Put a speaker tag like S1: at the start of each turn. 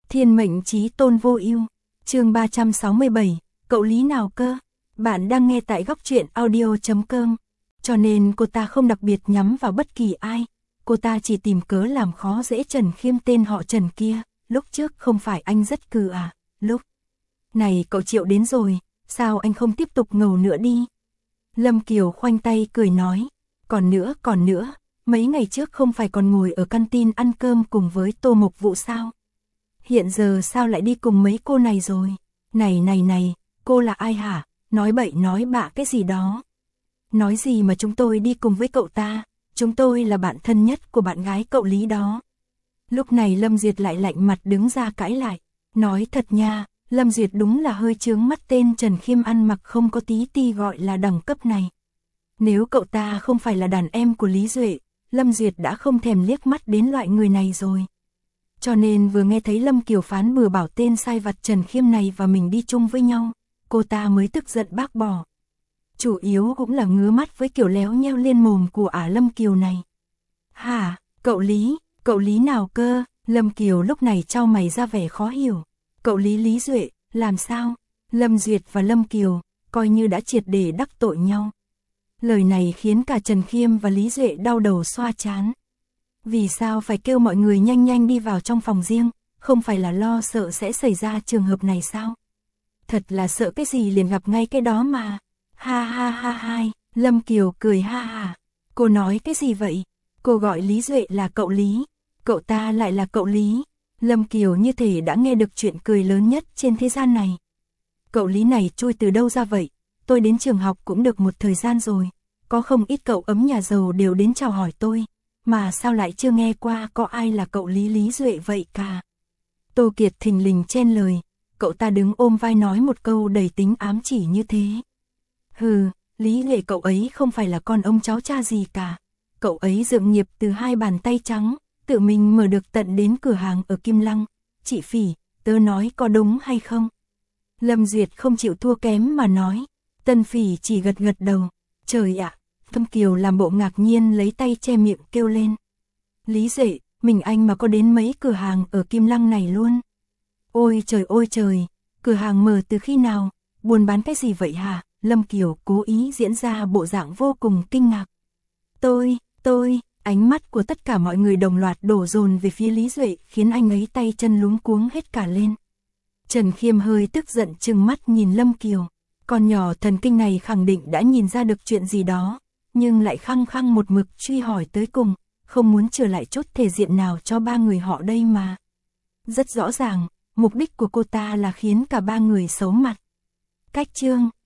S1: Thiên mệnh chí tôn vô ưu. Chương 367, cậu Lý nào cơ? Bạn đang nghe tại góc truyện audio.com. Cho nên cô ta không đặc biệt nhắm vào bất kỳ ai, cô ta chỉ tìm cớ làm khó dễ Trần Khiêm tên họ Trần kia, lúc trước không phải anh rất cừ à, lúc này cậu chịu đến rồi, sao anh không tiếp tục ngầu nữa đi? Lâm Kiều khoanh tay cười nói, còn nữa, mấy ngày trước không phải còn ngồi ở canteen ăn cơm cùng với Tô Mộc Vụ sao? Hiện giờ sao lại đi cùng mấy cô này rồi? Này, cô là ai hả? Nói bậy nói bạ cái gì đó? Nói gì mà chúng tôi đi cùng với cậu ta? Chúng tôi là bạn thân nhất của bạn gái cậu Lý đó. Lúc này Lâm Duyệt lại lạnh mặt đứng ra cãi lại. Nói thật nha, Lâm Duyệt đúng là hơi chướng mắt tên Trần Khiêm ăn mặc không có tí ti gọi là đẳng cấp này. Nếu cậu ta không phải là đàn em của Lý Duệ, Lâm Duyệt đã không thèm liếc mắt đến loại người này rồi. Cho nên vừa nghe thấy Lâm Kiều phán bừa bảo tên sai vặt Trần Khiêm này và mình đi chung với nhau, cô ta mới tức giận bác bỏ. Chủ yếu cũng là ngứa mắt với kiểu léo nheo liên mồm của Lâm Kiều này. Hả, cậu Lý nào cơ? Lâm Kiều lúc này chau mày ra vẻ khó hiểu. Cậu Lý Duệ, làm sao? Lâm Duyệt và Lâm Kiều, coi như đã triệt để đắc tội nhau. Lời này khiến cả Trần Khiêm và Lý Duệ đau đầu xoa trán. Vì sao phải kêu mọi người nhanh đi vào trong phòng riêng, không phải là lo sợ sẽ xảy ra trường hợp này sao? Thật là sợ cái gì liền gặp ngay cái đó mà. Ha, Lâm Kiều cười ha. Cô nói cái gì vậy? Cô gọi Lý Duệ là cậu Lý, cậu ta lại là cậu Lý. Lâm Kiều như thể đã nghe được chuyện cười lớn nhất trên thế gian này. Cậu Lý này chui từ đâu ra vậy? Tôi đến trường học cũng được một thời gian rồi, có không ít cậu ấm nhà giàu đều đến chào hỏi tôi, mà sao lại chưa nghe qua có ai là cậu Lý Duệ vậy cả. Tô Kiệt thình lình chen lời, cậu ta đứng ôm vai nói một câu đầy tính ám chỉ như thế. Hừ, Lý Lệ cậu ấy không phải là con ông cháu cha gì cả, cậu ấy dựng nghiệp từ hai bàn tay trắng, tự mình mở được tận đến cửa hàng ở Kim Lăng. Chị Phỉ, tớ nói có đúng hay không? Lâm Duyệt không chịu thua kém mà nói. Tân Phỉ chỉ gật đầu. Trời ạ, Lâm Kiều làm bộ ngạc nhiên lấy tay che miệng kêu lên. Lý Duệ, mình anh mà có đến mấy cửa hàng ở Kim Lăng này luôn. Ôi trời, cửa hàng mở từ khi nào, buôn bán cái gì vậy hả? Lâm Kiều cố ý diễn ra bộ dạng vô cùng kinh ngạc. Tôi, ánh mắt của tất cả mọi người đồng loạt đổ dồn về phía Lý Duệ khiến anh ấy tay chân luống cuống hết cả lên. Trần Khiêm hơi tức giận trừng mắt nhìn Lâm Kiều. Con nhỏ thần kinh này khẳng định đã nhìn ra được chuyện gì đó, nhưng lại khăng một mực truy hỏi tới cùng, không muốn trở lại chút thể diện nào cho ba người họ đây mà. Rất rõ ràng, mục đích của cô ta là khiến cả ba người xấu mặt. Cách chương